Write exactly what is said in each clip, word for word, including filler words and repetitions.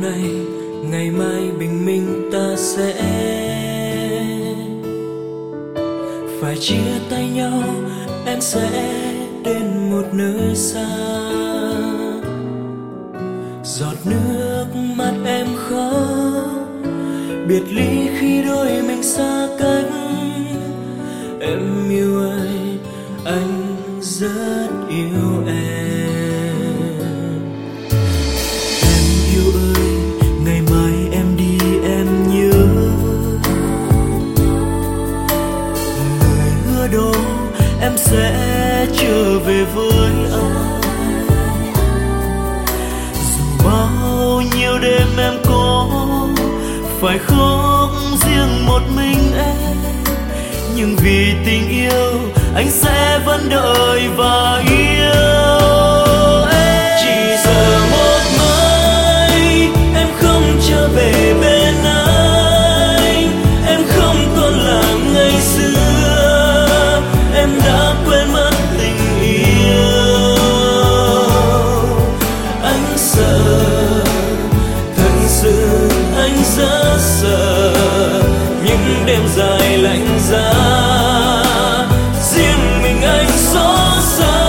ngày, ngày mai bình minh ta sẽ phải chia tay nhau. Em sẽ đến một nơi xa, giọt nước mắt em khóc, biệt ly khi đôi mình xa cách. Em yêu ơi, anh rất yêu em. Em yêu ơi, ngày mai em đi em nhớ lời hứa đó, em sẽ trở về với anh. Dù bao nhiêu đêm em có phải khóc riêng một mình em, nhưng vì tình yêu anh sẽ vẫn đợi và yêu em. Chỉ giờ một mai em không trở về bên anh, em không còn là ngày xưa, em đã quên mất tình yêu. Anh sợ, thật sự anh rất sợ những đêm dài lạnh giá, riêng mình anh xót xa.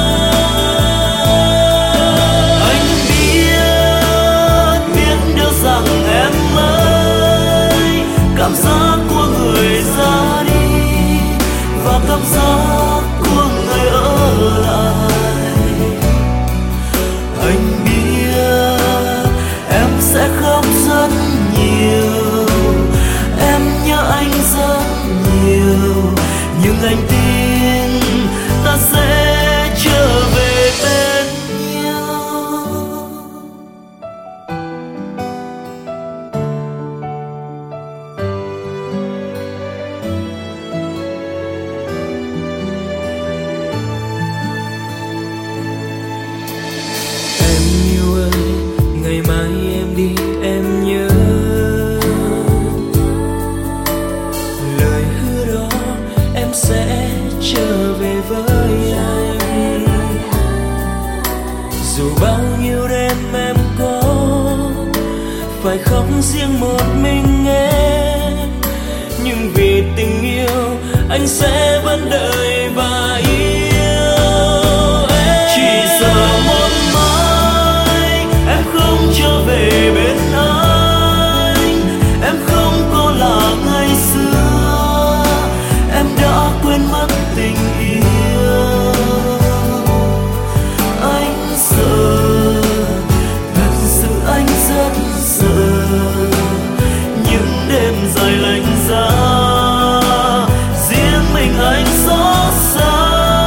Anh biết, biết được rằng em ơi, cảm giác của người ra đi và cảm giác của người ở lại. Anh biết em sẽ khóc rất nhiều, em nhớ anh rất nhiều, nhưng anh tin ta sẽ trở về bên nhau. Em yêu ơi, ngày mai em đi em nhớ lời hứa đó, em sẽ trở về với anh. Dù bao nhiêu đêm em có phải khóc riêng một mình em, nhưng vì tình yêu anh sẽ vẫn đợi và yêu em. Chỉ giờ một mai em không trở về bên anh, em không có là ngày xưa, em đã quên mất tình yêu. Anh sợ, thật sự anh rất sợ những đêm dài lạnh giá, riêng mình anh xót xa.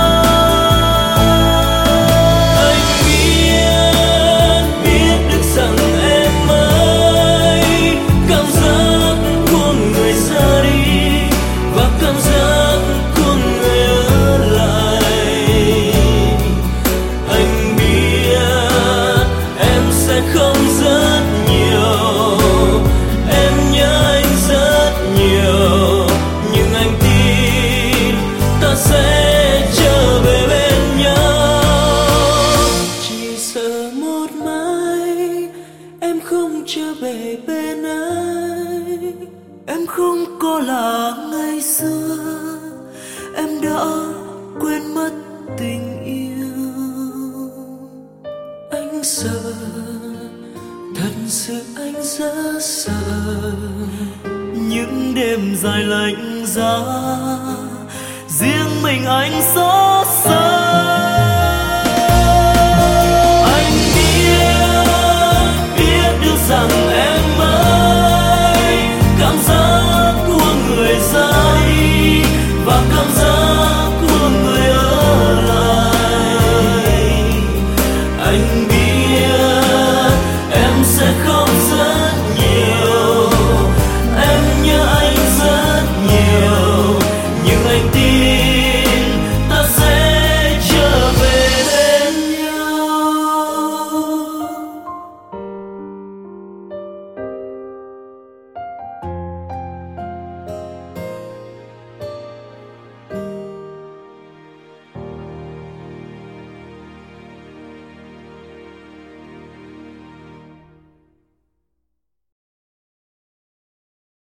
Anh biết, biết được rằng em ơi, cảm giác của người ra đi và cảm giác của người ở lại. Anh biết em sẽ không rất nhiều, em nhớ anh rất nhiều, nhưng anh tin ta sẽ trở về bên nhau. Chỉ sợ một mai em không trở về bên anh, em không có là ngày xưa, em đã quên mất tình yêu. Anh sợ, thật sự anh rất sợ những đêm dài lạnh giá, riêng mình anh xót xa.